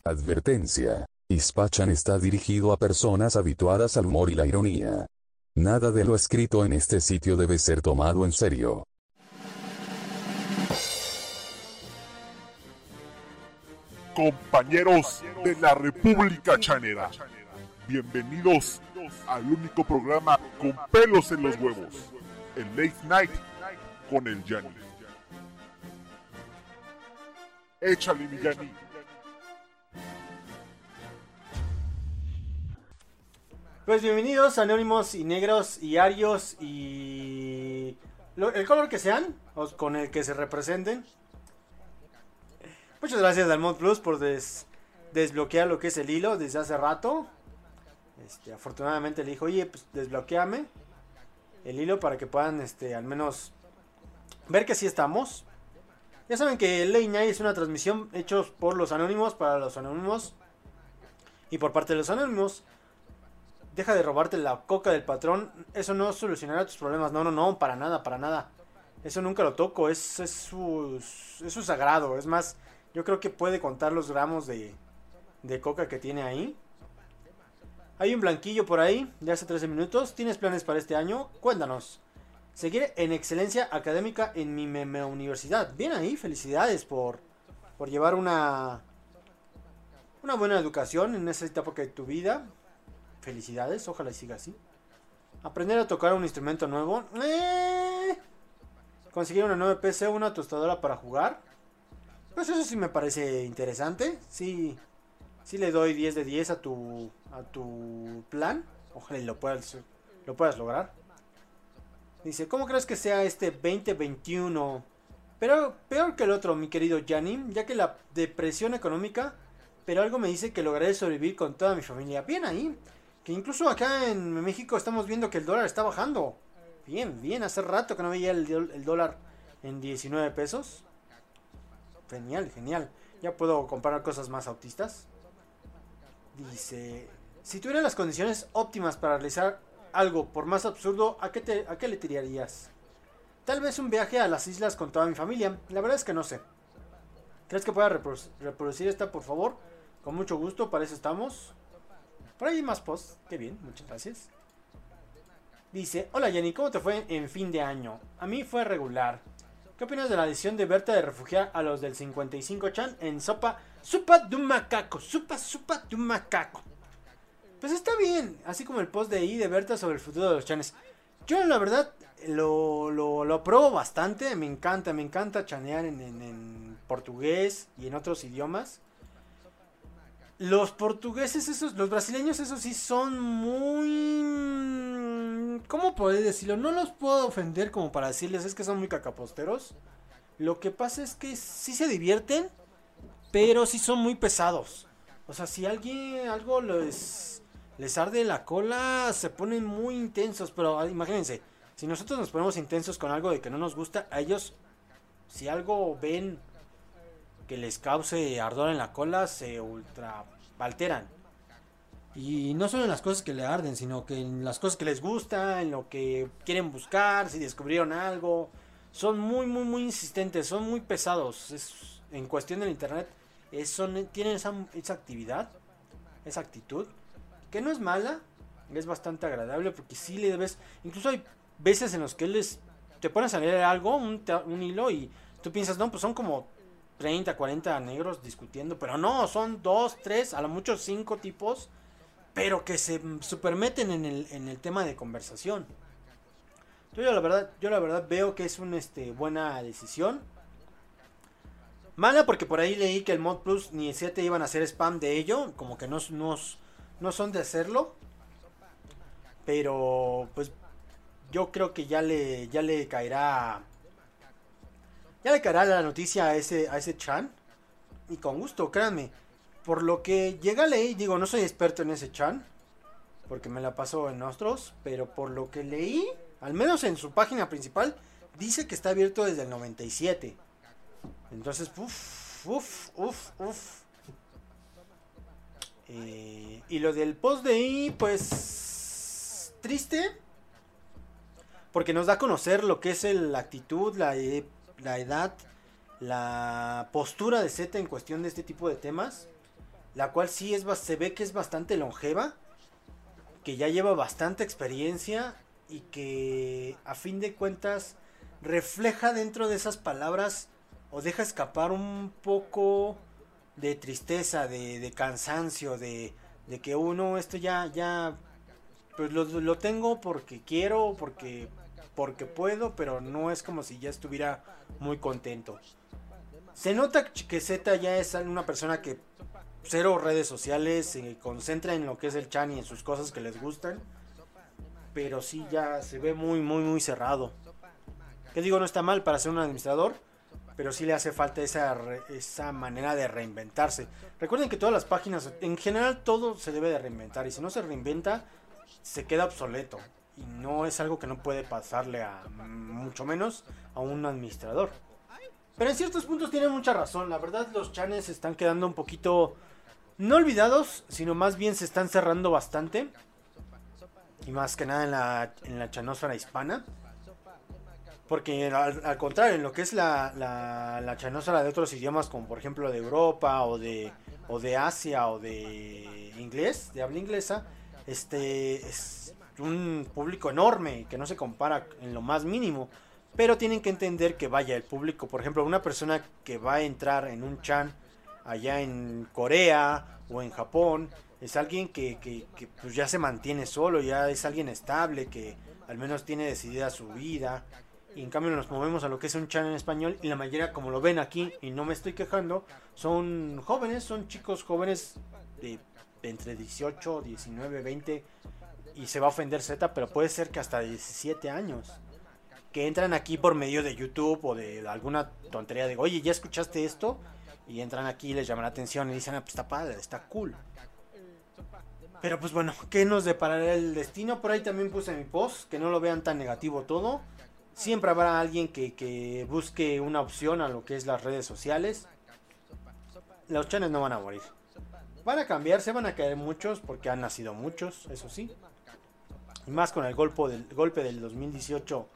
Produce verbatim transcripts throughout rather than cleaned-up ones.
Advertencia. Hispachan está dirigido a personas habituadas al humor y la ironía. Nada de lo escrito en este sitio debe ser tomado en serio. Compañeros de la República Chanera, bienvenidos al único programa con pelos en los huevos, el Late Night con el Yanni. Échale, mi Yanni. Pues bienvenidos anónimos y negros y arios y lo- el color que sean, o con el que se representen. Muchas gracias al Mod Plus por des- desbloquear lo que es el hilo desde hace rato. Este, afortunadamente le dijo, oye, pues desbloqueame el hilo para que puedan este, al menos ver que sí estamos. Ya saben que el Late Night es una transmisión hecha por los anónimos para los anónimos y por parte de los anónimos. Deja de robarte la coca del patrón. Eso no solucionará tus problemas. No, no, no, para nada, para nada. Eso nunca lo toco. Es, es, su, es su sagrado. Es más, yo creo que puede contar los gramos de, de coca que tiene ahí. Hay un blanquillo por ahí de hace trece minutos. ¿Tienes planes para este año? Cuéntanos. Seguir en excelencia académica en mi meme universidad. Bien ahí, felicidades por, por llevar una, una buena educación en esa etapa de tu vida. Felicidades, ojalá y siga así. Aprender a tocar un instrumento nuevo. Eh. Conseguir una nueva P C, una tostadora para jugar. Pues eso sí me parece interesante. Sí, sí le doy diez de diez a tu a tu plan. Ojalá y lo puedas, lo puedas lograr. Dice, ¿cómo crees que sea este veinte veintiuno? Pero peor que el otro, mi querido Yanni, ya que la depresión económica, pero algo me dice que lograré sobrevivir con toda mi familia. Bien ahí. Que incluso acá en México estamos viendo que el dólar está bajando. Bien, bien, hace rato que no veía el, el dólar en diecinueve pesos. Genial, genial. Ya puedo comprar cosas más autistas. Dice, si tuvieras las condiciones óptimas para realizar algo, por más absurdo, ¿a qué, te, a qué le tirarías? Tal vez un viaje a las islas con toda mi familia. La verdad es que no sé. ¿Crees que pueda reproducir, reproducir esta, por favor? Con mucho gusto, para eso estamos. Por ahí hay más posts. Qué bien, muchas gracias. Dice, hola Jenny, ¿cómo te fue en fin de año? A mí fue regular. ¿Qué opinas de la decisión de Berta de refugiar a los del cincuenta y cinco Chan en sopa, sopa de un macaco? Sopa, sopa de un macaco. Pues está bien, así como el post de ahí de Berta sobre el futuro de los chanes. Yo la verdad lo, lo, lo apruebo bastante, me encanta, me encanta chanear en, en, en portugués y en otros idiomas. Los portugueses, esos, los brasileños, esos sí son muy... ¿Cómo podés decirlo? No los puedo ofender como para decirles, es que son muy cacaposteros. Lo que pasa es que sí se divierten, pero sí son muy pesados. O sea, si alguien, algo les, les arde la cola, se ponen muy intensos. Pero imagínense, si nosotros nos ponemos intensos con algo de que no nos gusta, a ellos, si algo ven que les cause ardor en la cola, se ultra alteran. Y no solo en las cosas que le arden, sino que en las cosas que les gusta, en lo que quieren buscar, si descubrieron algo. Son muy, muy, muy insistentes, son muy pesados. Es, en cuestión del internet, es, son, tienen esa, esa actividad, esa actitud, que no es mala, es bastante agradable porque sí le debes. Incluso hay veces en los que les te pones a leer algo, un, un hilo, y tú piensas, no, pues son como treinta, cuarenta negros discutiendo, pero no, son dos, tres, a lo mucho cinco tipos, pero que se supermeten en el, en el tema de conversación. Yo, yo la verdad, yo la verdad veo que es una este, buena decisión. Mala porque por ahí leí que el Mod Plus ni el siete iban a hacer spam de ello, como que no, no, no son de hacerlo. Pero pues yo creo que ya le, ya le caerá... Ya le caerá la noticia a ese, a ese Chan. Y con gusto, créanme. Por lo que llega a leer, digo, no soy experto en ese Chan, porque me la paso en otros, pero por lo que leí, al menos en su página principal, dice que está abierto desde el noventa y siete. Entonces, uff, uff, uff, uff. Eh, y lo del post de ahí, pues... Triste. Porque nos da a conocer lo que es el, la actitud, la, la edad, la postura de Z en cuestión de este tipo de temas. la cual sí es, se ve que es bastante longeva, que ya lleva bastante experiencia y que a fin de cuentas refleja dentro de esas palabras o deja escapar un poco de tristeza, de, de cansancio, de, de que uno esto ya, ya, pues lo, lo tengo porque quiero, porque, porque puedo, pero no es como si ya estuviera muy contento. Se nota que Z ya es una persona que cero redes sociales, se concentra en lo que es el chan y en sus cosas que les gustan, pero sí ya se ve muy, muy, muy cerrado. Que digo, no está mal para ser un administrador, pero sí le hace falta esa, esa manera de reinventarse. Recuerden que todas las páginas, en general todo se debe de reinventar, y si no se reinventa, se queda obsoleto. Y no es algo que no puede pasarle a, mucho menos, a un administrador. Pero en ciertos puntos tiene mucha razón. La verdad, los chanes se están quedando un poquito, no olvidados, sino más bien se están cerrando bastante. Y más que nada en la, en la chanósfera hispana. Porque al, al contrario, en lo que es la, la, la chanósfera de otros idiomas, como por ejemplo de Europa o de, o de Asia o de inglés, de habla inglesa, este es un público enorme que no se compara en lo más mínimo. Pero tienen que entender que vaya, el público, por ejemplo, una persona que va a entrar en un chan allá en Corea o en Japón, es alguien que, que, que pues ya se mantiene solo, ya es alguien estable, que al menos tiene decidida su vida. Y en cambio nos movemos a lo que es un chan en español, y la mayoría, como lo ven aquí, y no me estoy quejando, son jóvenes, son chicos jóvenes de, de entre dieciocho, diecinueve, veinte, y se va a ofender Z, pero puede ser que hasta diecisiete años, que entran aquí por medio de YouTube o de alguna tontería de, oye, ¿ya escuchaste esto? Y entran aquí y les llama la atención y dicen, ah, pues está padre, está cool. Pero pues bueno, ¿qué nos deparará el destino? Por ahí también puse mi post, que no lo vean tan negativo todo. Siempre habrá alguien que, que busque una opción a lo que es las redes sociales. Los chanes no van a morir. Van a cambiar, se van a caer muchos, porque han nacido muchos, eso sí. Y más con el golpe del, golpe del dos mil dieciocho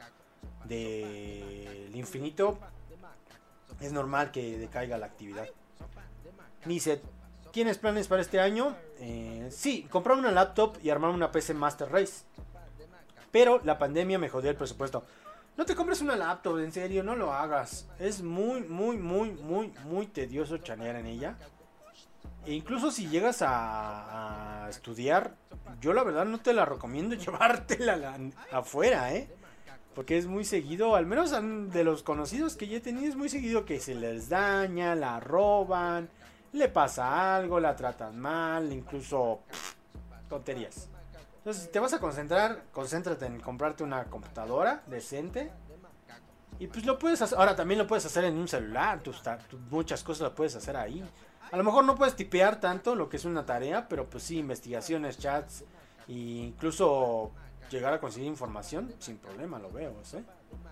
del infinito, es normal que decaiga la actividad. Dice, ¿tienes planes para este año? Eh, sí, comprar una laptop y armar una P C Master Race. Pero la pandemia me jodió el presupuesto. No te compres una laptop, en serio, no lo hagas. Es muy, muy, muy, muy, muy tedioso chanear en ella. E incluso si llegas a, a estudiar, yo la verdad no te la recomiendo llevártela la, afuera, ¿eh? Porque es muy seguido, al menos de los conocidos que ya he tenido, es muy seguido que se les daña, la roban, le pasa algo, la tratan mal, incluso pff, tonterías. Entonces, si te vas a concentrar, concéntrate en comprarte una computadora decente. Y pues lo puedes hacer. Ahora también lo puedes hacer en un celular. Tus, tus, muchas cosas las puedes hacer ahí. A lo mejor no puedes tipear tanto lo que es una tarea, pero pues sí, investigaciones, chats, e incluso llegar a conseguir información sin problema, lo veo, ¿eh?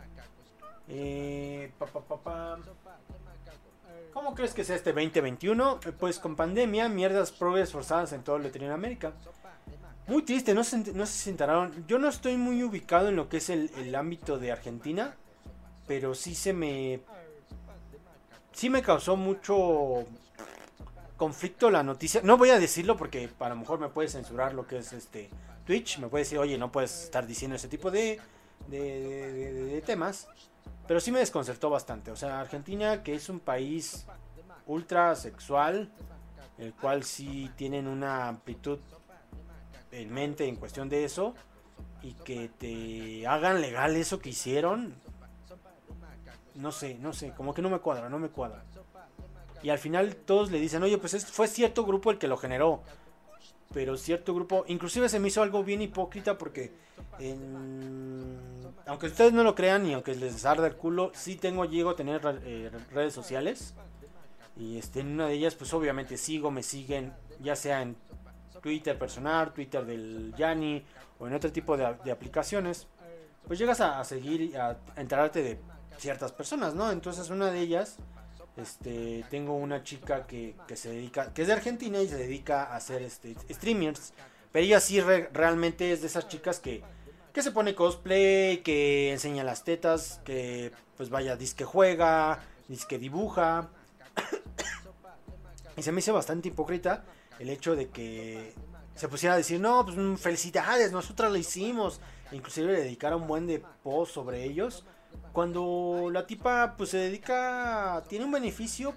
Eh, pa, pa, pa, pa. ¿Cómo crees que sea este veinte veintiuno? Pues con pandemia, mierdas progres forzadas en todo Latinoamérica. Muy triste, no se, no se enteraron. Yo no estoy muy ubicado en lo que es el, el ámbito de Argentina, pero sí se me... Sí me causó mucho conflicto la noticia. No voy a decirlo porque a lo mejor me puede censurar lo que es este Twitch. Me puede decir, oye, no puedes estar diciendo ese tipo de, de, de, de, de temas. Pero sí me desconcertó bastante. O sea, Argentina, que es un país ultra sexual, el cual sí tienen una amplitud en mente en cuestión de eso, y que te hagan legal eso que hicieron, no sé, no sé, como que no me cuadra, no me cuadra. Y al final todos le dicen, oye, pues es, fue cierto grupo el que lo generó, pero cierto grupo, inclusive se me hizo algo bien hipócrita porque en, aunque ustedes no lo crean y aunque les arda el culo, sí tengo, llego a tener eh, redes sociales, y este, en una de ellas pues obviamente sigo, me siguen, ya sea en Twitter personal, Twitter del Yanni o en otro tipo de, de aplicaciones, pues llegas a, a seguir, a, a enterarte de ciertas personas, ¿no? Entonces una de ellas, este, tengo una chica que, que se dedica, que es de Argentina y se dedica a hacer este, streamers, pero ella sí re, realmente es de esas chicas que, que se pone cosplay, que enseña las tetas, que pues vaya, dice que juega, dice que dibuja. Y se me hizo bastante hipócrita el hecho de que se pusiera a decir, no, pues felicidades, nosotras lo hicimos. E inclusive le dedicara un buen de post sobre ellos. Cuando la tipa pues se dedica, tiene un beneficio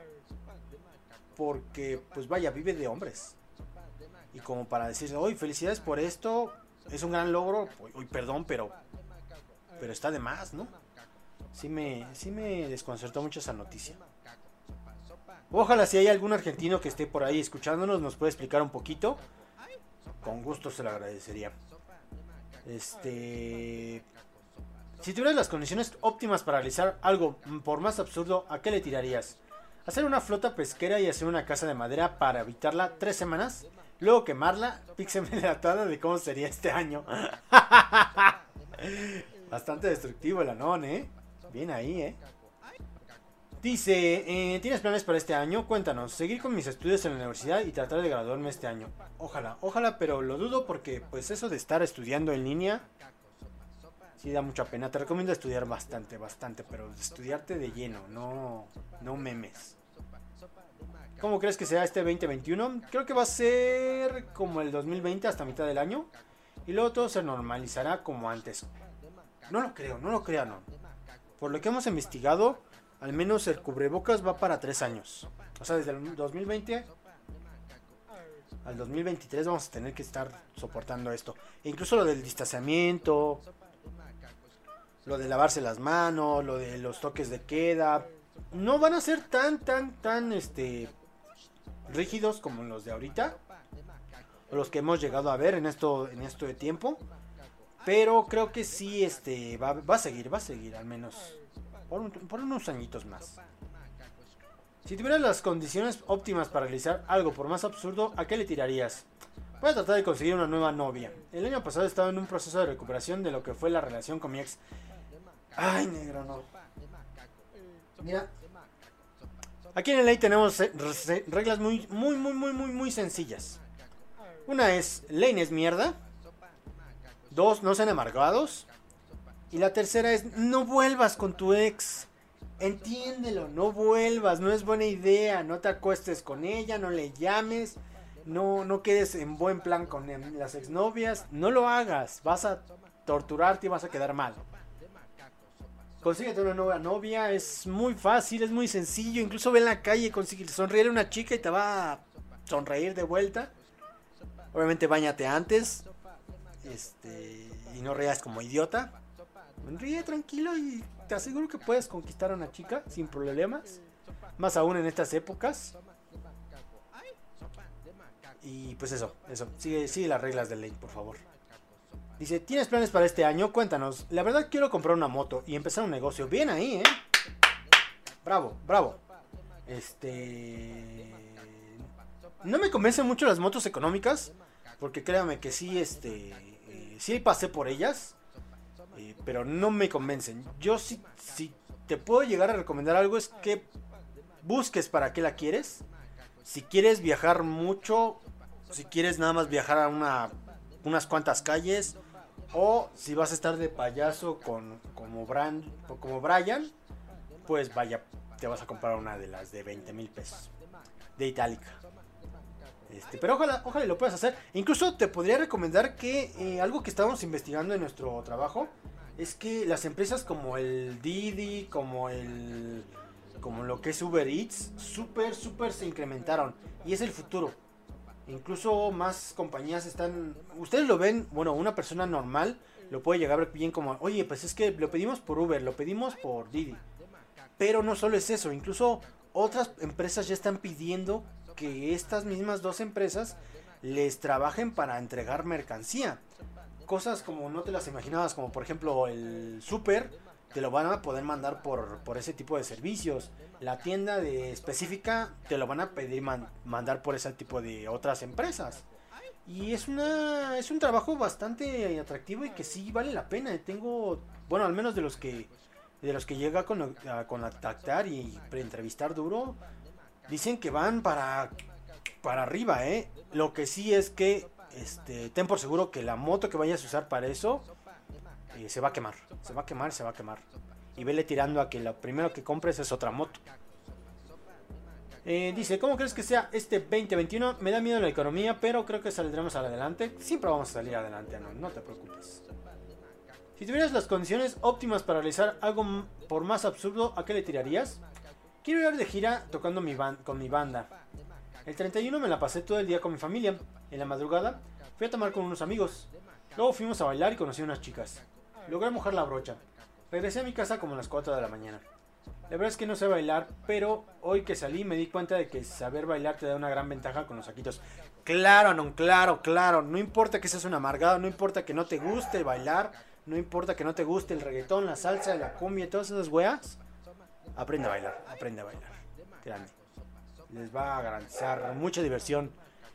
porque pues vaya, vive de hombres. Y como para decirle, oye, felicidades por esto, es un gran logro, oye, perdón, pero pero está de más, ¿no? Sí me, sí me desconcertó mucho esa noticia. Ojalá si hay algún argentino que esté por ahí escuchándonos nos pueda explicar un poquito. Con gusto se lo agradecería. Este... Si tuvieras las condiciones óptimas para realizar algo, por más absurdo, ¿a qué le tirarías? Hacer una flota pesquera y hacer una casa de madera para habitarla tres semanas, luego quemarla. Píxeme la tabla de cómo sería este año. Bastante destructivo el Anon, ¿eh? Bien ahí, ¿eh? Dice, eh, ¿tienes planes para este año? Cuéntanos, seguir con mis estudios en la universidad y tratar de graduarme este año. Ojalá, ojalá, pero lo dudo porque pues eso de estar estudiando en línea sí da mucha pena. Te recomiendo estudiar bastante, bastante, pero estudiarte de lleno, no, no memes. ¿Cómo crees que sea este veinte veintiuno? Creo que va a ser como el dos mil veinte hasta mitad del año y luego todo se normalizará como antes. No lo creo, no lo creo, no. Por lo que hemos investigado, al menos el cubrebocas va para tres años. O sea, desde el dos mil veinte al dos mil veintitrés vamos a tener que estar soportando esto. E incluso lo del distanciamiento, lo de lavarse las manos, lo de los toques de queda, no van a ser tan, tan, tan, este, rígidos como los de ahorita, o los que hemos llegado a ver en esto, en esto de tiempo. Pero creo que sí, este, va, va a seguir, va a seguir al menos por, un, por unos añitos más. Si tuvieras las condiciones óptimas para realizar algo por más absurdo, ¿a qué le tirarías? Voy a tratar de conseguir una nueva novia. El año pasado estaba en un proceso de recuperación de lo que fue la relación con mi ex. Ay, negro, no. Mira, aquí en el ley tenemos reglas muy, muy, muy, muy, muy, muy sencillas. Una es, Lane es mierda. Dos, no sean amargados. Y la tercera es, no vuelvas con tu ex. Entiéndelo, no vuelvas, no es buena idea. No te acuestes con ella, no le llames. No, no quedes en buen plan con las exnovias. No lo hagas, vas a torturarte y vas a quedar mal. Consíguete una nueva novia, es muy fácil, es muy sencillo. Incluso ve en la calle, consigue sonreír a una chica y te va a sonreír de vuelta. Obviamente báñate antes. Este, y no rías como idiota. Ríe tranquilo y te aseguro que puedes conquistar a una chica sin problemas. Más aún en estas épocas. Y pues eso, eso. Sigue, sigue las reglas de ley, por favor. Dice, ¿tienes planes para este año? Cuéntanos. La verdad quiero comprar una moto y empezar un negocio. Bien ahí, ¿eh? Bravo, bravo. Este... No me convencen mucho las motos económicas. Porque créanme que sí, este... Eh, sí pasé por ellas. Eh, pero no me convencen. Yo sí, si te puedo llegar a recomendar algo es que busques para qué la quieres. Si quieres viajar mucho, si quieres nada más viajar a una, unas cuantas calles, o si vas a estar de payaso con como, Brand, como Brian, pues vaya, te vas a comprar una de las de veinte mil pesos, de Itálica. Este, pero ojalá, ojalá lo puedas hacer. Incluso te podría recomendar que eh, algo que estábamos investigando en nuestro trabajo es que las empresas como el Didi, como el... como lo que es Uber Eats, súper, súper se incrementaron. Y es el futuro. Incluso más compañías están... Ustedes lo ven, bueno, una persona normal lo puede llegar a ver bien como... Oye, pues es que lo pedimos por Uber, lo pedimos por Didi. Pero no solo es eso, incluso otras empresas ya están pidiendo que estas mismas dos empresas les trabajen para entregar mercancía. Cosas como no te las imaginabas, como por ejemplo el súper, te lo van a poder mandar por, por ese tipo de servicios. La tienda de específica te lo van a pedir man, mandar por ese tipo de otras empresas. Y es una es un trabajo bastante atractivo y que sí vale la pena. Tengo, bueno, al menos de los que de los que llega con a contactar y pre-entrevistar duro, dicen que van para para arriba, eh. Lo que sí es que este ten por seguro que la moto que vayas a usar para eso Eh, se va a quemar, se va a quemar, se va a quemar. Y vele tirando a que lo primero que compres es otra moto. Eh, dice, ¿cómo crees que sea este veinte veintiuno? Me da miedo la economía, pero creo que saldremos adelante. Siempre vamos a salir adelante, no, no te preocupes. Si tuvieras las condiciones óptimas para realizar algo por más absurdo, ¿a qué le tirarías? Quiero ir de gira tocando mi ban- con mi banda. El treinta y uno me la pasé todo el día con mi familia. En la madrugada fui a tomar con unos amigos. Luego fuimos a bailar y conocí a unas chicas. Logré mojar la brocha. Regresé a mi casa como a las cuatro de la mañana. La verdad es que no sé bailar, pero hoy que salí me di cuenta de que saber bailar te da una gran ventaja con los saquitos. Claro, no, claro, claro. No importa que seas un amargado, no importa que no te guste bailar, no importa que no te guste el reggaetón, la salsa, la cumbia y todas esas weas. Aprende a bailar, aprende a bailar. Grande. Les va a garantizar mucha diversión.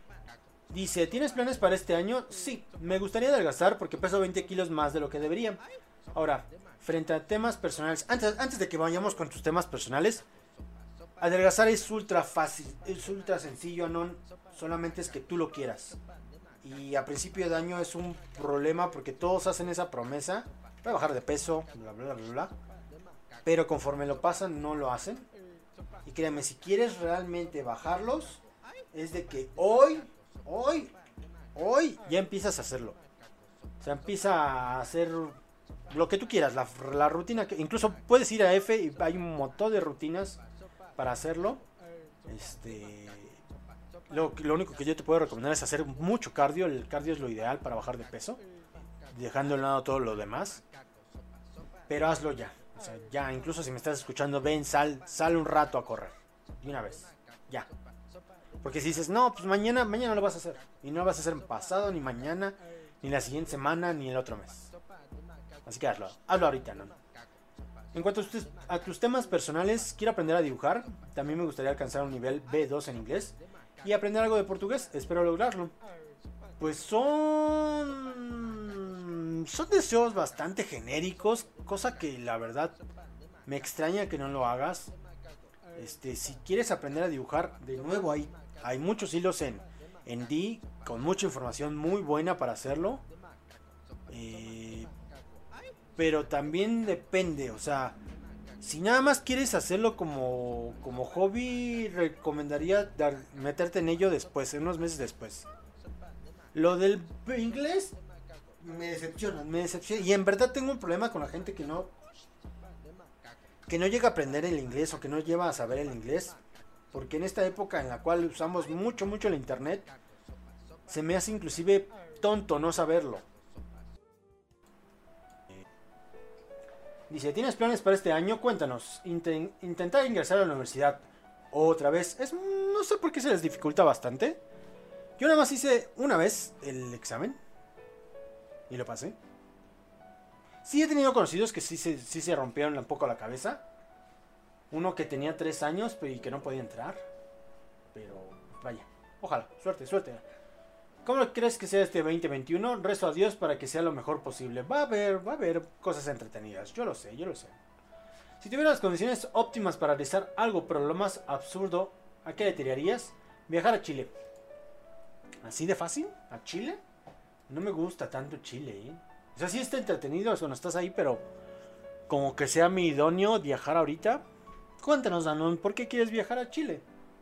Dice, ¿tienes planes para este año? Sí, me gustaría adelgazar porque peso veinte kilos más de lo que debería. Ahora, frente a temas personales, antes, antes de que vayamos con tus temas personales, adelgazar es ultra fácil, es ultra sencillo, no solamente es que tú lo quieras. Y a principio de año es un problema porque todos hacen esa promesa, voy a bajar de peso, bla bla bla bla, pero conforme lo pasan no lo hacen. Y créanme, si quieres realmente bajarlos, es de que hoy, hoy, hoy ya empiezas a hacerlo. O sea, empieza a hacer lo que tú quieras, la, la rutina que incluso puedes ir a F y hay un montón de rutinas para hacerlo. Este, lo, lo único que yo te puedo recomendar es hacer mucho cardio. El cardio es lo ideal para bajar de peso, dejando de lado todo lo demás. Pero hazlo ya. O sea, ya, incluso si me estás escuchando, ven, sal, sal un rato a correr. De una vez, ya. Porque si dices, no, pues mañana, mañana lo vas a hacer. Y no lo vas a hacer pasado, ni mañana, ni la siguiente semana, ni el otro mes. Así que hazlo, hazlo ahorita, ¿no? En cuanto a tus, a tus temas personales, quiero aprender a dibujar. También me gustaría alcanzar un nivel B dos en inglés. Y aprender algo de portugués, espero lograrlo. Pues son... Son deseos bastante genéricos. Cosa que la verdad me extraña que no lo hagas. Este, si quieres aprender a dibujar, de nuevo hay, hay muchos hilos en, en D, con mucha información muy buena para hacerlo. Eh... Pero también depende, o sea, si nada más quieres hacerlo como, como hobby, recomendaría dar, meterte en ello después, unos meses después. Lo del inglés me decepciona, me decepciona. Y en verdad tengo un problema con la gente que no, que no llega a aprender el inglés o que no lleva a saber el inglés. Porque en esta época en la cual usamos mucho, mucho el internet, se me hace inclusive tonto no saberlo. Dice, ¿tienes planes para este año? Cuéntanos. Inten- intentar ingresar a la universidad otra vez. Es, no sé por qué se les dificulta bastante. Yo nada más hice una vez el examen y lo pasé. Sí he tenido conocidos que sí se, sí se rompieron un poco la cabeza. Uno que tenía tres años y que no podía entrar. Pero vaya, ojalá, suerte, suerte. ¿Cómo crees que sea este veinte veintiuno? Rezo a Dios para que sea lo mejor posible. Va a haber, va a haber cosas entretenidas. Yo lo sé, yo lo sé. Si tuvieras las condiciones óptimas para realizar algo, pero lo más absurdo, ¿a qué le tirarías? Viajar a Chile. ¿Así de fácil? ¿A Chile? No me gusta tanto Chile, ¿eh? O sea, sí está entretenido cuando estás ahí, pero como que sea mi idóneo viajar ahorita. Cuéntanos, Danón, ¿por qué quieres viajar a Chile?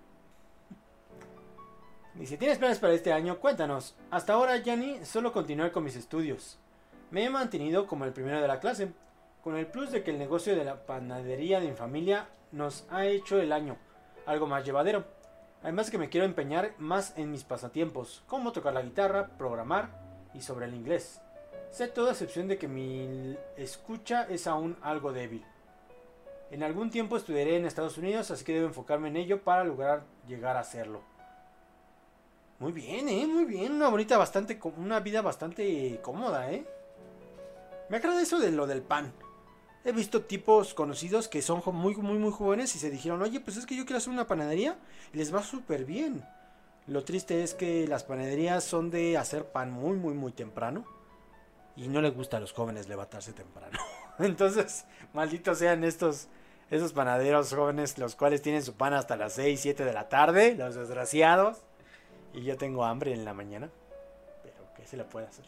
Y si tienes planes para este año, cuéntanos. Hasta ahora, Yanni, solo continuar con mis estudios. Me he mantenido como el primero de la clase, con el plus de que el negocio de la panadería de mi familia nos ha hecho el año algo más llevadero. Además que me quiero empeñar más en mis pasatiempos, como tocar la guitarra, programar y sobre el inglés. Sé toda excepción de que mi escucha es aún algo débil. En algún tiempo estudiaré en Estados Unidos, así que debo enfocarme en ello para lograr llegar a hacerlo. Muy bien, eh, muy bien, una bonita bastante, una vida bastante cómoda, eh. Me agrada eso de lo del pan. He visto tipos conocidos que son muy, muy, muy jóvenes y se dijeron, oye, pues es que yo quiero hacer una panadería y les va súper bien. Lo triste es que las panaderías son de hacer pan muy, muy, muy temprano y no les gusta a los jóvenes levantarse temprano. Entonces, malditos sean estos, esos panaderos jóvenes los cuales tienen su pan hasta las seis, siete de la tarde, los desgraciados. Y yo tengo hambre en la mañana. Pero ¿qué se le puede hacer?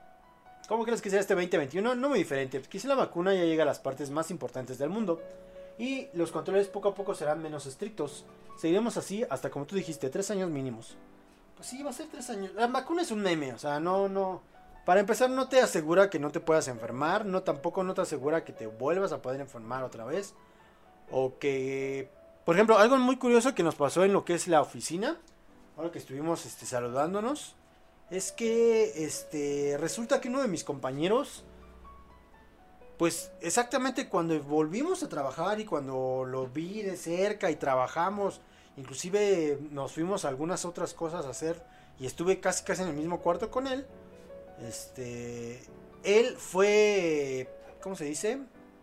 ¿Cómo crees que sea este veinte veintiuno? No muy diferente. Quizá la vacuna ya llega a las partes más importantes del mundo. Y los controles poco a poco serán menos estrictos. Seguiremos así hasta, como tú dijiste, tres años mínimos. Pues sí, va a ser tres años. La vacuna es un meme, o sea, no, no. Para empezar, no te asegura que no te puedas enfermar. No, tampoco no te asegura que te vuelvas a poder enfermar otra vez. O que... Por ejemplo, algo muy curioso que nos pasó en lo que es la oficina. Ahora que estuvimos este, saludándonos. Es que este, resulta que uno de mis compañeros... Pues exactamente cuando volvimos a trabajar y cuando lo vi de cerca y trabajamos, inclusive nos fuimos a algunas otras cosas a hacer y estuve casi casi en el mismo cuarto con él. Este, él fue, ¿cómo se dice?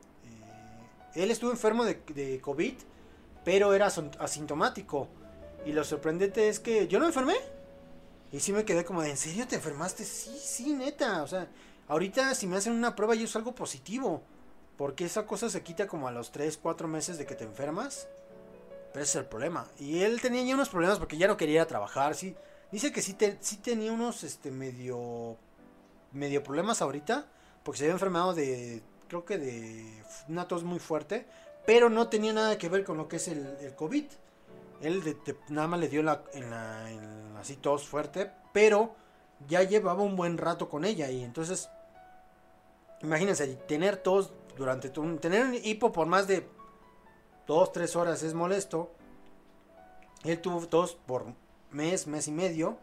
Eh, él estuvo enfermo de, de COVID, pero era asintomático. Y lo sorprendente es que yo no me enfermé. Y sí me quedé como de, ¿en serio te enfermaste? Sí, sí, neta, o sea... Ahorita si me hacen una prueba yo salgo positivo. Porque esa cosa se quita como a los tres, cuatro meses de que te enfermas. Pero ese es el problema. Y él tenía ya unos problemas porque ya no quería ir a trabajar. Sí, dice que sí, te, sí tenía unos este medio medio problemas ahorita. Porque se había enfermado de, creo que de una tos muy fuerte. Pero no tenía nada que ver con lo que es el, el COVID. Él de, de, nada más le dio la, en la, en, así tos fuerte. Pero ya llevaba un buen rato con ella. Y entonces... Imagínense, tener tos durante tu, tener un hipo por más de dos, tres horas es molesto. Él tuvo tos por mes, mes y medio.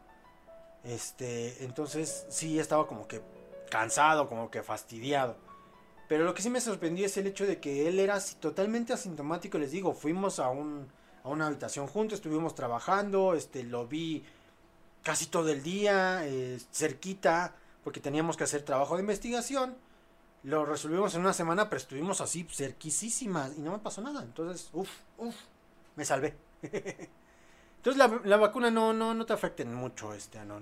Este, entonces sí estaba como que cansado, como que fastidiado. Pero lo que sí me sorprendió es el hecho de que él era así, totalmente asintomático. Les digo, fuimos a un a una habitación juntos, estuvimos trabajando, este, lo vi casi todo el día, eh, cerquita, porque teníamos que hacer trabajo de investigación. Lo resolvimos en una semana, pero estuvimos así cerquísimas y no me pasó nada. Entonces, uff, uff, me salvé. Entonces la, la vacuna no, no, no te afecta mucho, este Anon.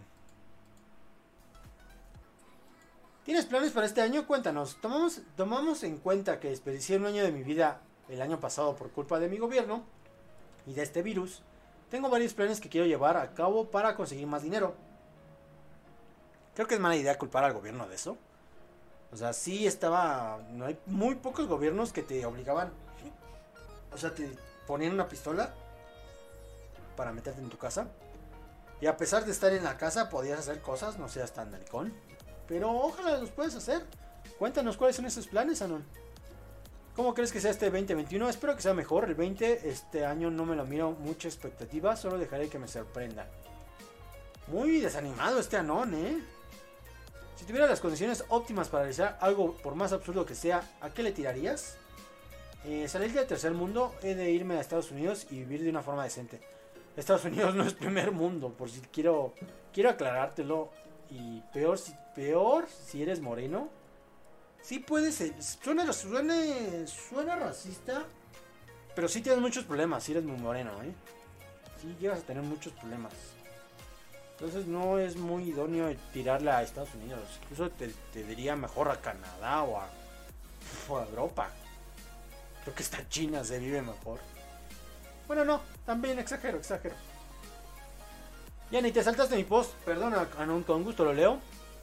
¿Tienes planes para este año? Cuéntanos. Tomamos, tomamos en cuenta que desperdicié un año de mi vida el año pasado por culpa de mi gobierno y de este virus. Tengo varios planes que quiero llevar a cabo para conseguir más dinero. Creo que es mala idea culpar al gobierno de eso. O sea, sí estaba... No hay muy pocos gobiernos que te obligaban... O sea, te ponían una pistola para meterte en tu casa. Y a pesar de estar en la casa, podías hacer cosas, no seas tan maricón. Pero ojalá los puedes hacer. Cuéntanos cuáles son esos planes, Anon. ¿Cómo crees que sea este veinte veintiuno? Espero que sea mejor. El veinte, este año no me lo miro mucha expectativa. Solo dejaré que me sorprenda. Muy desanimado este Anon, ¿eh? Si tuviera las condiciones óptimas para realizar algo, por más absurdo que sea, ¿a qué le tirarías? Eh, salir del tercer mundo, he de irme a Estados Unidos y vivir de una forma decente. Estados Unidos no es primer mundo, por si quiero quiero aclarártelo. Y peor si, peor si eres moreno. Sí puede ser, suena, suena, suena racista, pero sí tienes muchos problemas si eres muy moreno, ¿eh? Sí llegas a tener muchos problemas. Entonces no es muy idóneo tirarla a Estados Unidos. Incluso te, te diría mejor a Canadá o a, o a Europa. Creo que hasta China se vive mejor. Bueno, no, también exagero, exagero. Ya ni te saltaste mi post. Perdona, Anon, con gusto lo leo.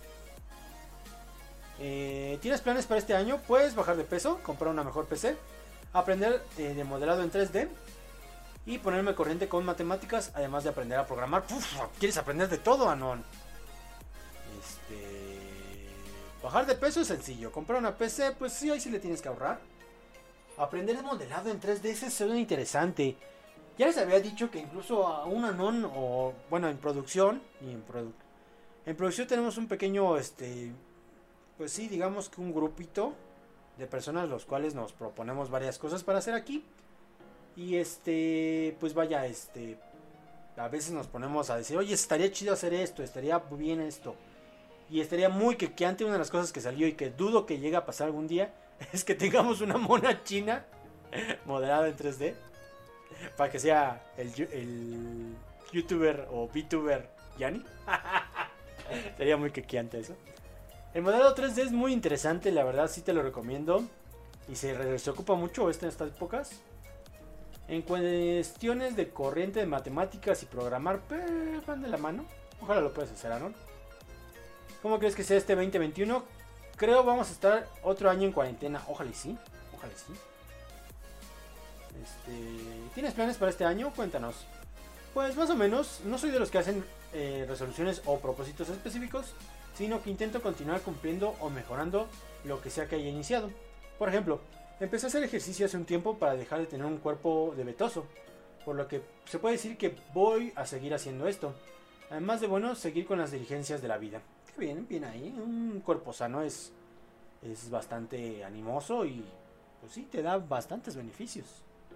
Eh, ¿Tienes planes para este año? Puedes bajar de peso, comprar una mejor P C, aprender eh, de modelado en tres D y ponerme corriente con matemáticas, además de aprender a programar. Uf, ¿quieres aprender de todo, Anon? Este... Bajar de peso es sencillo. Comprar una P C, pues sí, ahí sí le tienes que ahorrar. Aprender de modelado en tres D, ese suena interesante. Ya les había dicho que incluso a un Anon, o bueno, en producción, y en, produ en producción tenemos un pequeño, este... Pues sí, digamos que un grupito de personas los cuales nos proponemos varias cosas para hacer aquí. Y este, pues vaya, este, a veces nos ponemos a decir, oye, estaría chido hacer esto, estaría bien esto. Y estaría muy quequeante. Una de las cosas que salió y que dudo que llegue a pasar algún día es que tengamos una mona china modelada en tres D. Para que sea el, el youtuber o VTuber Yanni. Sería muy quequeante eso. El modelo tres D es muy interesante, la verdad sí te lo recomiendo. Y se, se ocupa mucho en estas épocas. En cuestiones de corriente de matemáticas y programar, pues, van de la mano. Ojalá lo puedas hacer, Anon. ¿Cómo crees que sea este veinte veintiuno? Creo vamos a estar otro año en cuarentena. Ojalá y sí, ojalá y sí. Este, ¿tienes planes para este año? Cuéntanos. Pues más o menos, no soy de los que hacen eh, resoluciones o propósitos específicos, sino que intento continuar cumpliendo o mejorando lo que sea que haya iniciado. Por ejemplo, empecé a hacer ejercicio hace un tiempo para dejar de tener un cuerpo de vetoso, por lo que se puede decir que voy a seguir haciendo esto. Además de, bueno, seguir con las diligencias de la vida. Qué bien, bien ahí. Un cuerpo sano es, es bastante animoso y pues sí, te da bastantes beneficios.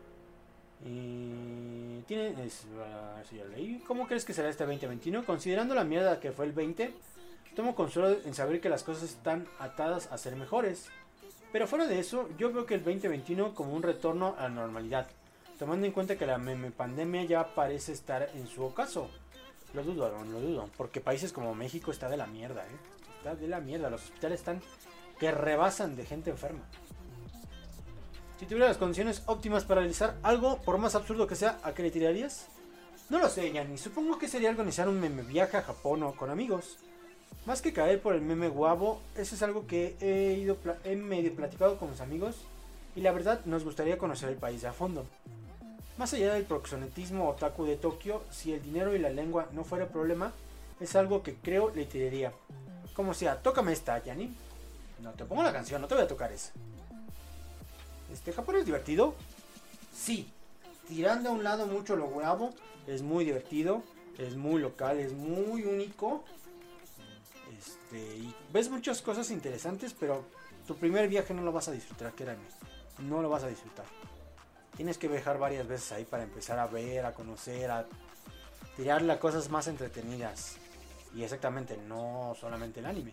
Y tiene, es, uh, eso ya leí. ¿Cómo crees que será este veinte veintiuno? Considerando la mierda que fue el veinte, tomo consuelo en saber que las cosas están atadas a ser mejores. Pero fuera de eso, yo veo que el veinte veintiuno como un retorno a la normalidad, tomando en cuenta que la meme pandemia ya parece estar en su ocaso. Lo dudo, lo dudo, porque países como México está de la mierda, ¿eh? Está de la mierda, los hospitales están que rebasan de gente enferma. Si tuviera las condiciones óptimas para realizar algo, por más absurdo que sea, ¿a qué le tirarías? No lo sé, Yanni, supongo que sería organizar un meme viaje a Japón o con amigos. Más que caer por el meme guabo, eso es algo que he ido he medio platicado con mis amigos y la verdad nos gustaría conocer el país a fondo. Más allá del proxenetismo otaku de Tokio, si el dinero y la lengua no fuera problema, es algo que creo le tiraría. Como sea, tócame esta, Yanni. No, te pongo la canción, no te voy a tocar esa. Este, ¿Japón es divertido? Sí. Tirando a un lado mucho lo guabo, es muy divertido, es muy local, es muy único. Este, y ves muchas cosas interesantes, pero tu primer viaje no lo vas a disfrutar, créanme. No lo vas a disfrutar. Tienes que viajar varias veces ahí para empezar a ver, a conocer, a tirarle a cosas más entretenidas. Y exactamente, no solamente el anime.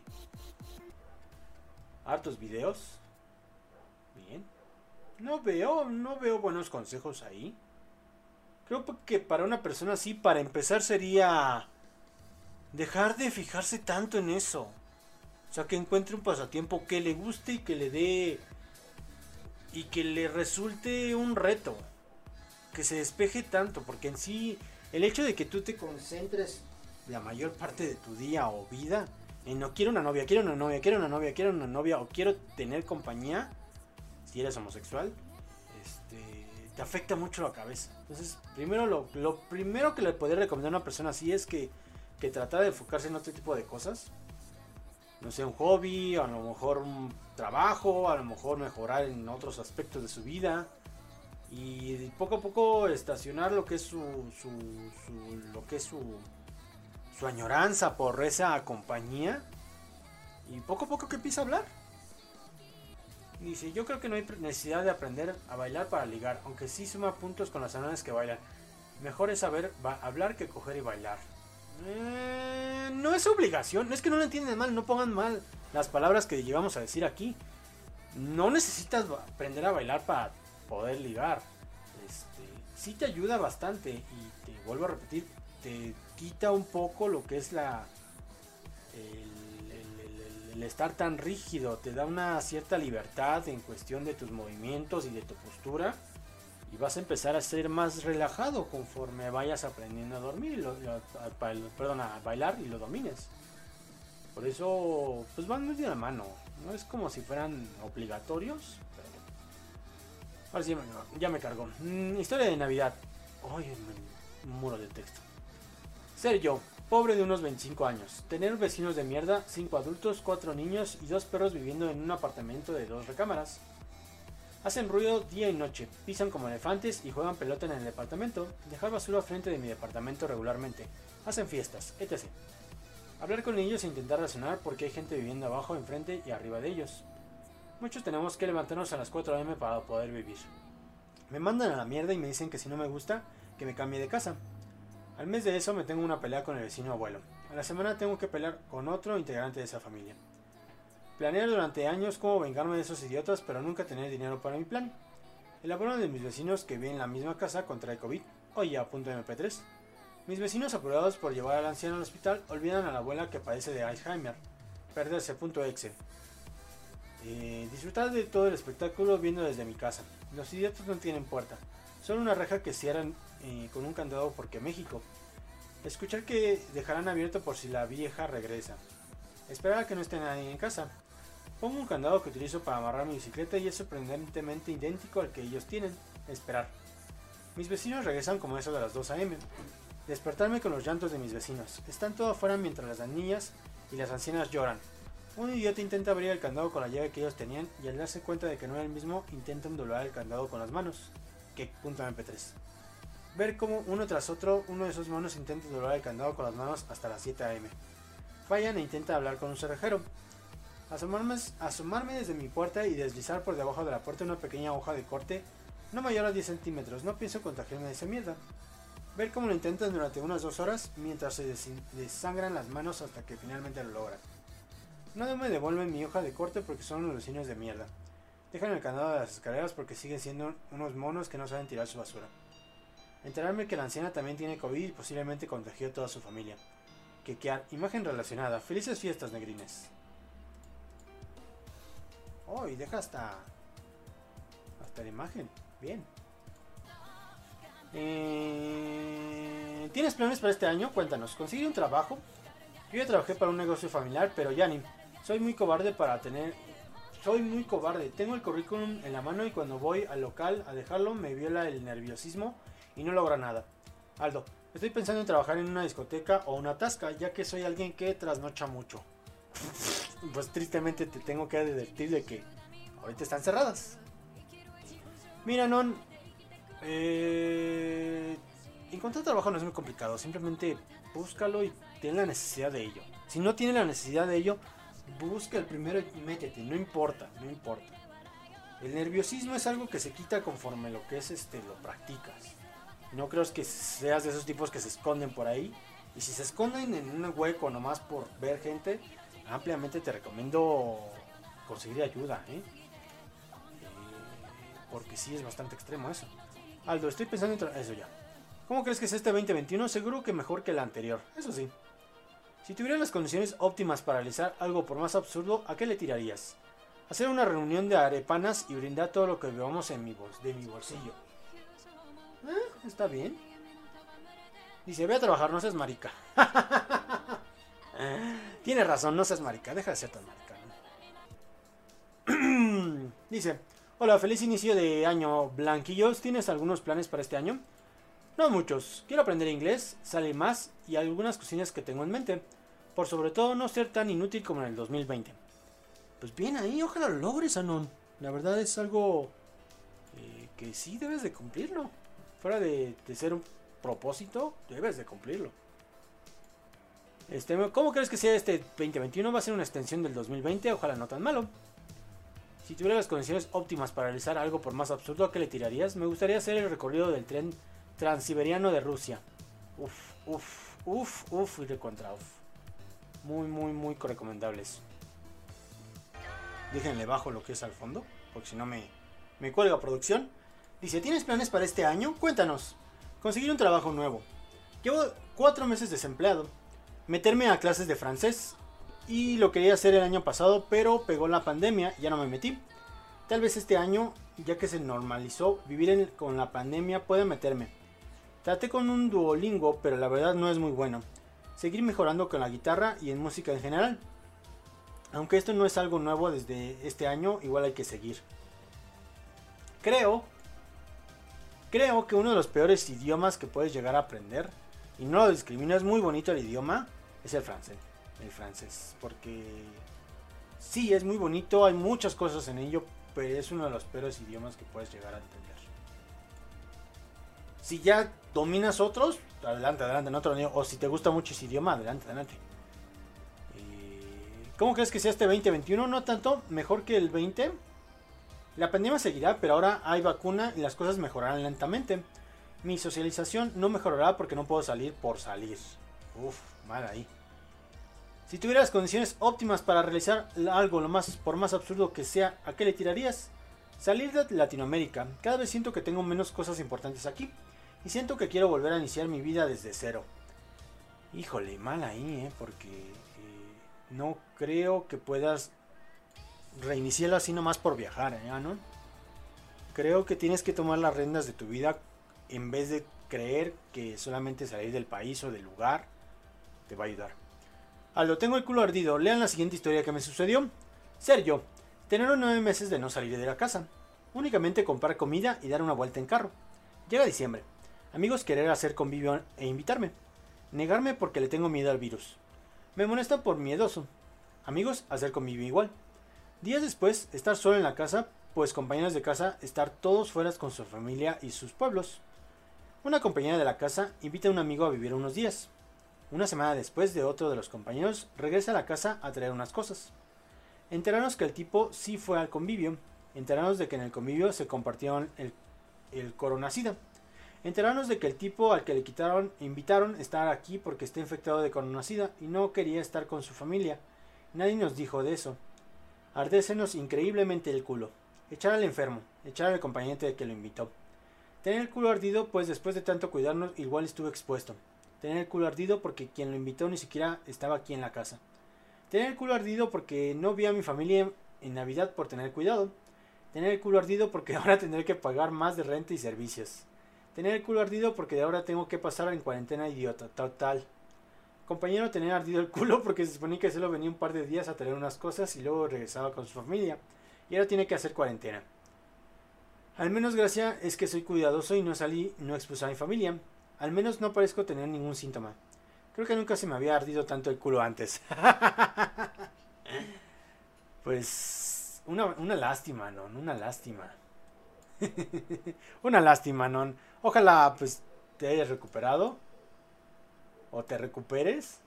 Hartos videos. Bien. No veo, no veo buenos consejos ahí. Creo que para una persona así, para empezar sería dejar de fijarse tanto en eso. O sea, que encuentre un pasatiempo que le guste y que le dé y que le resulte un reto, que se despeje tanto, porque en sí el hecho de que tú te concentres la mayor parte de tu día o vida en no quiero una novia, quiero una novia, quiero una novia, quiero una novia o quiero tener compañía, si eres homosexual, este, te afecta mucho la cabeza. Entonces, primero lo, lo primero que le podría recomendar a una persona así es que, que tratara de enfocarse en otro tipo de cosas. No sé, un hobby, a lo mejor un trabajo, a lo mejor mejorar en otros aspectos de su vida. Y poco a poco estacionar lo que es su, su, su lo que es su, su añoranza por esa compañía. Y poco a poco que empieza a hablar. Y dice, yo creo que no hay necesidad de aprender a bailar para ligar, aunque sí suma puntos con las ananas que bailan. Mejor es saber hablar que coger y bailar. Eh, no es obligación, es que no lo entienden mal, no pongan mal las palabras que llevamos a decir aquí. No necesitas aprender a bailar para poder ligar. Este, sí te ayuda bastante y te vuelvo a repetir, te quita un poco lo que es la el, el, el, el estar tan rígido, te da una cierta libertad en cuestión de tus movimientos y de tu postura. Y vas a empezar a ser más relajado conforme vayas aprendiendo a dormir y lo, a, a, a, perdón, a bailar y lo domines. Por eso, pues van muy de la mano. No es como si fueran obligatorios. Pero... ahora sí, ya me cargó. Mm, historia de Navidad. Ay, un muro de texto. Ser yo, pobre de unos veinticinco años. Tener vecinos de mierda, cinco adultos, cuatro niños y dos perros viviendo en un apartamento de dos recámaras. Hacen ruido día y noche, pisan como elefantes y juegan pelota en el departamento, dejar basura frente de mi departamento regularmente, hacen fiestas, etcétera. Hablar con ellos e intentar razonar porque hay gente viviendo abajo, enfrente y arriba de ellos. Muchos tenemos que levantarnos a las cuatro a eme para poder vivir. Me mandan a la mierda y me dicen que si no me gusta, que me cambie de casa. Al mes de eso me tengo una pelea con el vecino abuelo. A la semana tengo que pelear con otro integrante de esa familia. Planear durante años cómo vengarme de esos idiotas, pero nunca tener dinero para mi plan. El abuelo de mis vecinos que vive en la misma casa contrae COVID. Oye, a punto eme pe tres. Mis vecinos apurados por llevar al anciano al hospital olvidan a la abuela que padece de Alzheimer. Perderse punto exe. Eh, disfrutar de todo el espectáculo viendo desde mi casa. Los idiotas no tienen puerta. Solo una reja que cierran eh, con un candado porque México. Escuchar que dejarán abierto por si la vieja regresa. Esperar a que no esté nadie en casa. Pongo un candado que utilizo para amarrar mi bicicleta y es sorprendentemente idéntico al que ellos tienen. Esperar. Mis vecinos regresan como eso de las dos a eme. Despertarme con los llantos de mis vecinos. Están todos afuera mientras las niñas y las ancianas lloran. Un idiota intenta abrir el candado con la llave que ellos tenían y al darse cuenta de que no era el mismo, intentan doblar el candado con las manos. ¿Qué? Punto eme pe tres. Ver cómo uno tras otro, uno de esos monos intenta doblar el candado con las manos hasta las siete a eme. Fallan e intenta hablar con un cerrajero. Asomarme, asomarme desde mi puerta y deslizar por debajo de la puerta una pequeña hoja de corte no mayor a diez centímetros. No pienso contagiarme de esa mierda. Ver cómo lo intentan durante unas dos horas mientras se desangran las manos hasta que finalmente lo logran. No me devuelven mi hoja de corte porque son unos vecinos de mierda. Dejan el candado de las escaleras porque siguen siendo unos monos que no saben tirar su basura. Enterarme que la anciana también tiene COVID y posiblemente contagió a toda su familia. Quequear. Imagen relacionada. Felices fiestas, negrines. Oh, y deja hasta... hasta la imagen. Bien. Eh... ¿Tienes planes para este año? Cuéntanos. ¿Conseguí un trabajo? Yo ya trabajé para un negocio familiar, pero ya ni... Soy muy cobarde para tener... Soy muy cobarde. Tengo el currículum en la mano y cuando voy al local a dejarlo me viola el nerviosismo y no logra nada. Aldo, estoy pensando en trabajar en una discoteca o una tasca, ya que soy alguien que trasnocha mucho. Pues tristemente te tengo que advertir de que ahorita están cerradas. Mira, non... Eh... Encontrar trabajo no es muy complicado, simplemente búscalo y ten la necesidad de ello. Si no tienes la necesidad de ello, busca el primero y métete, no importa, no importa. El nerviosismo es algo que se quita conforme lo que es este lo practicas. No creo que seas de esos tipos que se esconden por ahí. Y si se esconden en un hueco nomás por ver gente, ampliamente te recomiendo conseguir ayuda, ¿eh? Eh, porque sí es bastante extremo eso. Aldo, estoy pensando en... Tra- eso ya. ¿Cómo crees que es este veinte veintiuno? Seguro que mejor que el anterior, eso sí. Si tuvieras las condiciones óptimas para realizar algo por más absurdo, ¿a qué le tirarías? Hacer una reunión de arepanas y brindar todo lo que bebamos en mi bol- de mi bolsillo. Eh, está bien. Dice, ve a trabajar, no seas marica. Tienes razón, no seas marica, deja de ser tan marica, ¿no? Dice, hola, feliz inicio de año, Blanquillos. ¿Tienes algunos planes para este año? No muchos. Quiero aprender inglés, salir más y algunas cosillas que tengo en mente. Por sobre todo no ser tan inútil como en el dos mil veinte. Pues bien ahí, ojalá lo logres, Anon. La verdad es algo eh, que sí debes de cumplirlo. Fuera de, de ser un propósito, debes de cumplirlo. Este, ¿Cómo crees que sea este veinte veintiuno? Va a ser una extensión del dos mil veinte, ojalá no tan malo. Si tuviera las condiciones óptimas para realizar algo por más absurdo, ¿a qué le tirarías? Me gustaría hacer el recorrido del tren transiberiano de Rusia. Uf, uf, uf, uf y de contra uf. Muy, muy, muy recomendables. Déjenle bajo lo que es al fondo, porque si no me, me cuelga producción. Dice, ¿tienes planes para este año? Cuéntanos. Conseguir un trabajo nuevo. Llevo cuatro meses desempleado. Meterme a clases de francés. Y lo quería hacer el año pasado, pero pegó la pandemia y ya no me metí. Tal vez este año, ya que se normalizó vivir en, con la pandemia, pueda meterme. Traté con un Duolingo, pero la verdad no es muy bueno. Seguir mejorando con la guitarra y en música en general. Aunque esto no es algo nuevo desde este año, igual hay que seguir. Creo, creo que uno de los peores idiomas que puedes llegar a aprender, y no lo discrimino, es muy bonito el idioma, es el francés. El francés, porque sí, es muy bonito, hay muchas cosas en ello, pero es uno de los peores idiomas que puedes llegar a entender. Si ya dominas otros, adelante, adelante, en otro nivel. O si te gusta mucho ese idioma, adelante, adelante. Eh, ¿Cómo crees que sea este veinte veintiuno? No tanto, mejor que el veinte. La pandemia seguirá, pero ahora hay vacuna y las cosas mejorarán lentamente. Mi socialización no mejorará porque no puedo salir por salir. Uf, mal ahí. Si tuvieras las condiciones óptimas para realizar algo lo más por más absurdo que sea, ¿a qué le tirarías? Salir de Latinoamérica. Cada vez siento que tengo menos cosas importantes aquí. Y siento que quiero volver a iniciar mi vida desde cero. Híjole, mal ahí, ¿eh? Porque eh, no creo que puedas reiniciarlo así nomás por viajar, ¿eh? ¿No? Creo que tienes que tomar las riendas de tu vida en vez de creer que solamente salir del país o del lugar te va a ayudar. Aldo, tengo el culo ardido. Lean la siguiente historia que me sucedió. Ser yo. Tener nueve meses de no salir de la casa. Únicamente comprar comida y dar una vuelta en carro. Llega diciembre. Amigos querer hacer convivio e invitarme. Negarme porque le tengo miedo al virus. Me molesta por miedoso. Amigos hacer convivio igual. Días después, estar solo en la casa, pues compañeros de casa estar todos fuera con su familia y sus pueblos. Una compañera de la casa invita a un amigo a vivir unos días. Una semana después de otro de los compañeros regresa a la casa a traer unas cosas. Enterarnos que el tipo sí fue al convivio. Enterarnos de que en el convivio se compartieron el, el coronacida. Enterarnos de que el tipo al que le quitaron invitaron estar aquí porque está infectado de coronacida y no quería estar con su familia. Nadie nos dijo de eso. Ardésenos increíblemente el culo. Echar al enfermo. Echar al compañero que lo invitó. Tener el culo ardido pues después de tanto cuidarnos igual estuve expuesto. Tener el culo ardido porque quien lo invitó ni siquiera estaba aquí en la casa. Tener el culo ardido porque no vi a mi familia en Navidad por tener cuidado. Tener el culo ardido porque ahora tendré que pagar más de renta y servicios. Tener el culo ardido porque de ahora tengo que pasar en cuarentena idiota. Total. Compañero, tener ardido el culo porque se suponía que solo venía un par de días a traer unas cosas y luego regresaba con su familia. Y ahora tiene que hacer cuarentena. Al menos gracia es que soy cuidadoso y no salí, no expuse a mi familia. Al menos no parezco tener ningún síntoma. Creo que nunca se me había ardido tanto el culo antes. Pues una, una lástima, ¿no? Una lástima. Una lástima, ¿no? Ojalá pues te hayas recuperado. O te recuperes.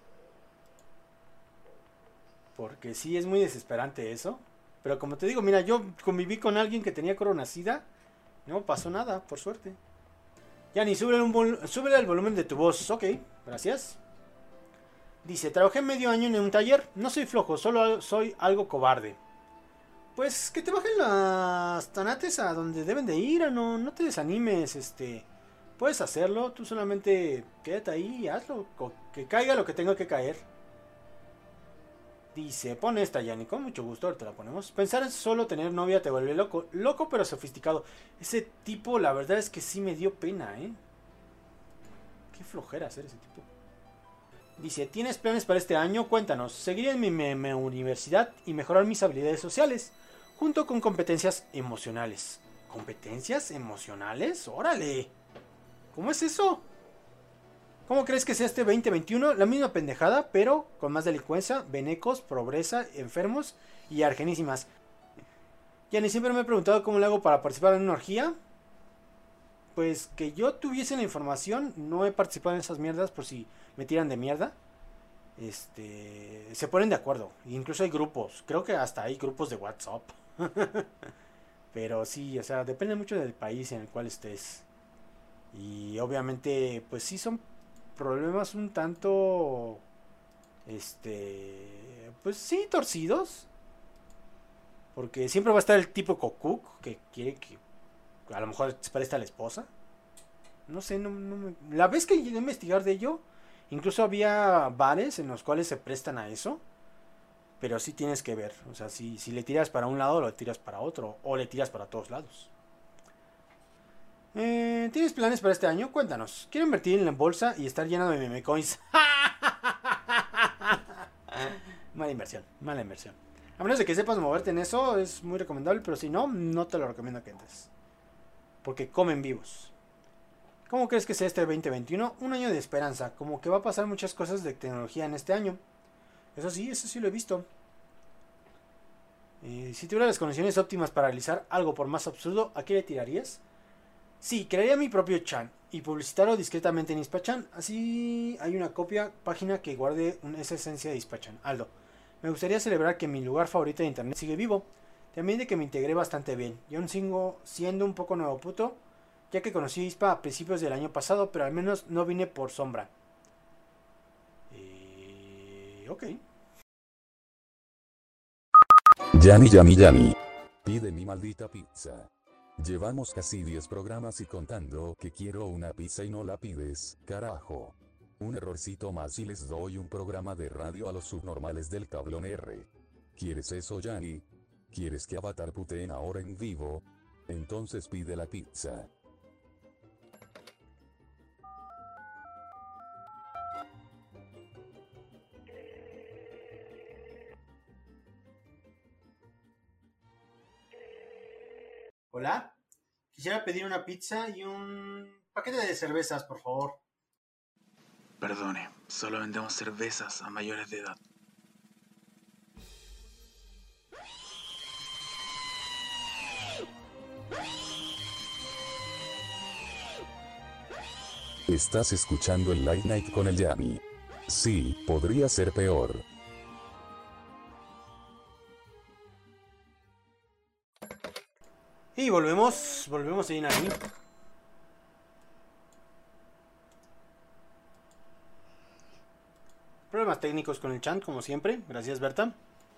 Porque sí es muy desesperante eso. Pero como te digo, mira, yo conviví con alguien que tenía coronacida. No pasó nada, por suerte. Ya ni sube el volumen de tu voz. Ok, gracias. Dice, trabajé medio año en un taller. No soy flojo, solo soy algo cobarde. Pues que te bajen las tanates a donde deben de ir. No, no te desanimes, este... Puedes hacerlo, tú solamente quédate ahí y hazlo. Que caiga lo que tenga que caer. Dice, pone esta, Yanni, con mucho gusto, ahorita la ponemos. Pensar en solo tener novia te vuelve loco. Loco pero sofisticado. Ese tipo, la verdad es que sí me dio pena, ¿eh? Qué flojera ser ese tipo. Dice, ¿tienes planes para este año? Cuéntanos. Seguir en mi, mi, mi universidad y mejorar mis habilidades sociales. Junto con competencias emocionales. ¿Competencias emocionales? ¡Órale! ¿Cómo es eso? ¿Cómo crees que sea este veinte veintiuno? La misma pendejada, pero con más delincuencia, venecos, pobreza, enfermos y argenísimas. Ya ni siempre me he preguntado cómo le hago para participar en una orgía. Pues que yo tuviese la información, no he participado en esas mierdas por si me tiran de mierda. Este, se ponen de acuerdo. Incluso hay grupos, creo que hasta hay grupos de WhatsApp. Pero sí, o sea, depende mucho del país en el cual estés. Y obviamente, pues sí son problemas un tanto, este, pues sí, torcidos. Porque siempre va a estar el tipo cocuc que quiere que a lo mejor se presta a la esposa. No sé, no, no me... la vez que llegué a investigar de ello, incluso había bares en los cuales se prestan a eso. Pero sí tienes que ver, o sea, si, si le tiras para un lado, lo tiras para otro, o le tiras para todos lados. Eh, ¿Tienes planes para este año? Cuéntanos. Quiero invertir en la bolsa y estar lleno de meme coins. Mala inversión, mala inversión. A menos de que sepas moverte en eso, es muy recomendable, pero si no, no te lo recomiendo que entres. Porque comen vivos. ¿Cómo crees que sea este veinte veintiuno? Un año de esperanza, como que va a pasar muchas cosas de tecnología en este año. Eso sí, eso sí lo he visto. Eh, si tuviera las condiciones óptimas para realizar algo por más absurdo, ¿a qué le tirarías? Sí, crearía mi propio chan y publicitarlo discretamente en Ispachan. Así hay una copia, página que guarde esa esencia de Ispachan. Aldo, me gustaría celebrar que mi lugar favorito de internet sigue vivo. También de que me integré bastante bien. Y aún sigo siendo un poco nuevo puto, ya que conocí Ispa a principios del año pasado, pero al menos no vine por sombra. Eh, ok. Yanni, Yanni, Yanni. Pide mi maldita pizza. Llevamos casi diez programas y contando que quiero una pizza y no la pides, carajo. Un errorcito más y les doy un programa de radio a los subnormales del tablón R. ¿Quieres eso, Yanni? ¿Quieres que Avatar puteen ahora en vivo? Entonces pide la pizza. Hola, quisiera pedir una pizza y un paquete de cervezas, por favor. Perdone, solo vendemos cervezas a mayores de edad. Estás escuchando el Late Night con el Yami. Sí, podría ser peor. Y volvemos, volvemos a ir ahí. Problemas técnicos con el chat, como siempre. Gracias, Berta.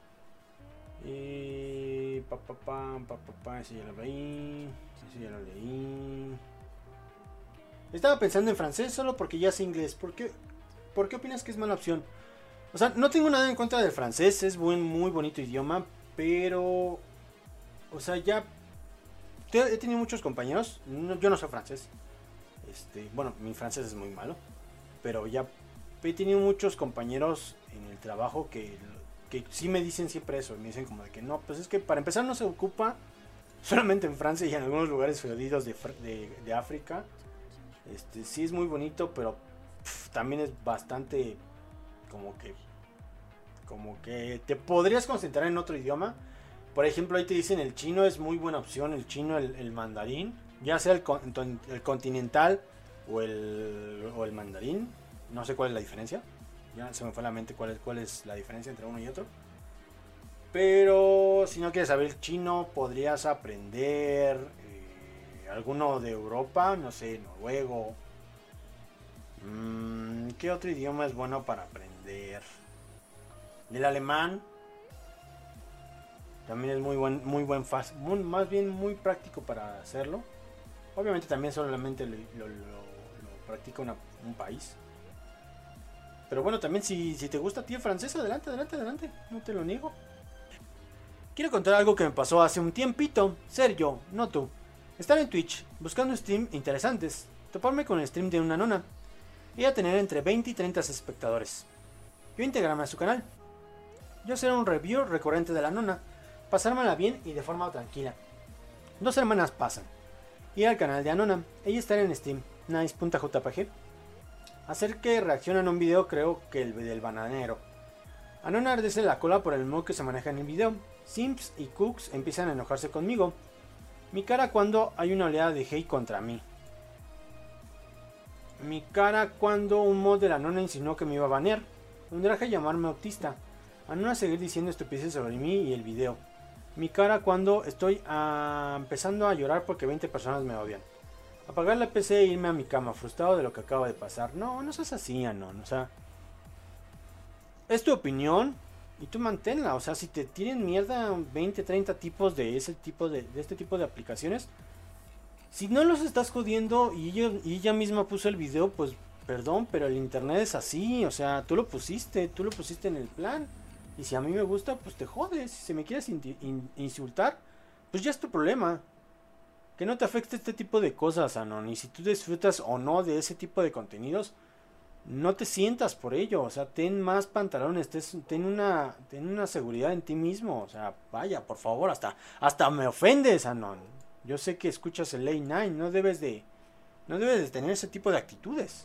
Y... Pa, pa, pa, pa, pa, pa, ese ya lo leí. Ese ya lo leí. Estaba pensando en francés solo porque ya sé inglés. ¿Por qué, ¿Por qué opinas que es mala opción? O sea, no tengo nada en contra del francés. Es buen, muy bonito idioma. Pero... O sea, ya... He tenido muchos compañeros. No, yo no soy francés. Este, bueno, mi francés es muy malo. Pero ya... He tenido muchos compañeros en el trabajo que, que sí me dicen siempre eso. Me dicen como de que no, pues es que para empezar no se ocupa solamente en Francia y en algunos lugares jodidos de, de, de África. Este, sí es muy bonito, pero pff, también es bastante como que como que te podrías concentrar en otro idioma. Por ejemplo, ahí te dicen el chino es muy buena opción, el chino, el, el mandarín, ya sea el, el continental o el, o el mandarín. No sé cuál es la diferencia. Ya se me fue a la mente cuál es, cuál es la diferencia entre uno y otro. Pero si no quieres saber chino, podrías aprender eh, alguno de Europa, no sé, noruego. Mm, ¿Qué otro idioma es bueno para aprender? El alemán. También es muy buen, muy buen fácil, muy, más bien muy práctico para hacerlo. Obviamente también solamente lo, lo, lo, lo practica una, un país. Pero bueno, también si, si te gusta a ti el francés, adelante, adelante, adelante. No te lo niego. Quiero contar algo que me pasó hace un tiempito. Sergio, no tú. Estar en Twitch, buscando stream interesantes. Toparme con el stream de una nona. Y a tener entre veinte y treinta espectadores. Yo integrarme a su canal. Yo hacer un review recurrente de la nona. Pasármela bien y de forma tranquila. Dos semanas pasan. Ir al canal de Anona. Ella estar en Steam. Nice.jpg. Hacer que reaccionen a un video, creo que el del bananero. Anona ardece la cola por el modo que se maneja en el video. Simps y Cooks empiezan a enojarse conmigo. Mi cara cuando hay una oleada de hate contra mí. Mi cara cuando un mod de la nona insinuó que me iba a banear. Un draje a llamarme autista. Anona seguir diciendo estupideces sobre mí y el video. Mi cara cuando estoy uh, empezando a llorar porque veinte personas me odian. Apagar la P C e irme a mi cama, frustrado de lo que acaba de pasar. No, no seas así, Anon. O sea, es tu opinión y tú manténla. O sea, si te tienen mierda veinte, treinta tipos de ese tipo de, de este tipo de aplicaciones, si no los estás jodiendo y ella, y ella misma puso el video, pues perdón, pero el internet es así. O sea, tú lo pusiste, tú lo pusiste en el plan. Y si a mí me gusta, pues te jodes. Si me quieres in in insultar, pues ya es tu problema. Que no te afecte este tipo de cosas, Anon. Y si tú disfrutas o no de ese tipo de contenidos, no te sientas por ello. O sea, ten más pantalones, ten una, ten una seguridad en ti mismo. O sea, vaya, por favor, hasta, hasta me ofendes, Anon. Yo sé que escuchas el Late Night, no debes de, no debes de tener ese tipo de actitudes.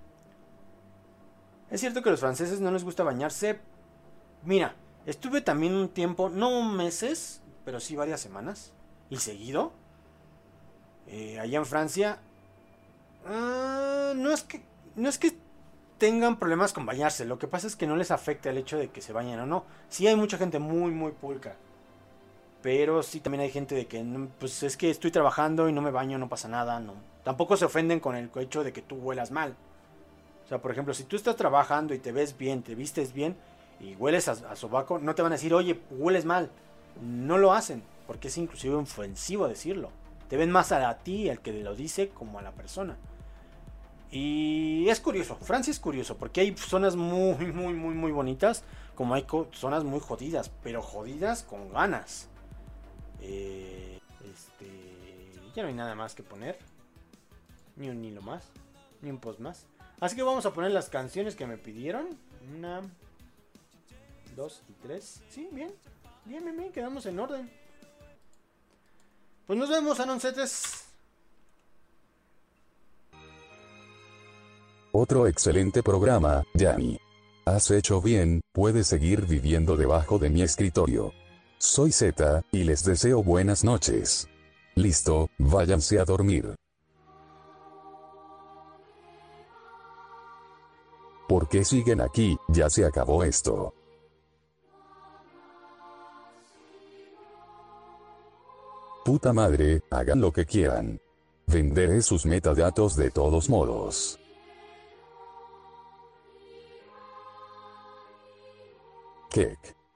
Es cierto que a los franceses no les gusta bañarse. Mira, estuve también un tiempo, no meses, pero sí varias semanas, y seguido. Eh, allá en Francia uh, no es que no es que tengan problemas con bañarse, lo que pasa es que no les afecta el hecho de que se bañen o no. Sí hay mucha gente muy muy pulcra, pero sí también hay gente de que pues es que estoy trabajando y no me baño, no pasa nada, no. Tampoco se ofenden con el hecho de que tú huelas mal. O sea, por ejemplo, si tú estás trabajando y te ves bien, te vistes bien y hueles a, a sobaco, no te van a decir, oye, hueles mal. No lo hacen, porque es inclusive ofensivo decirlo. Te ven más a ti, el que lo dice, como a la persona. Y es curioso, Francia es curioso, porque hay zonas muy, muy, muy, muy bonitas, como hay zonas muy jodidas, pero jodidas con ganas. Eh, este, ya no hay nada más que poner. Ni un hilo más, ni un post más. Así que vamos a poner las canciones que me pidieron. Una, dos y tres. Sí, bien, bien, bien, bien, quedamos en orden. Pues nos vemos, Anoncetes. Otro excelente programa, Yanni. Has hecho bien, puedes seguir viviendo debajo de mi escritorio. Soy Z, y les deseo buenas noches. Listo, váyanse a dormir. ¿Por qué siguen aquí? Ya se acabó esto. Puta madre, hagan lo que quieran. Venderé sus metadatos de todos modos. Kek.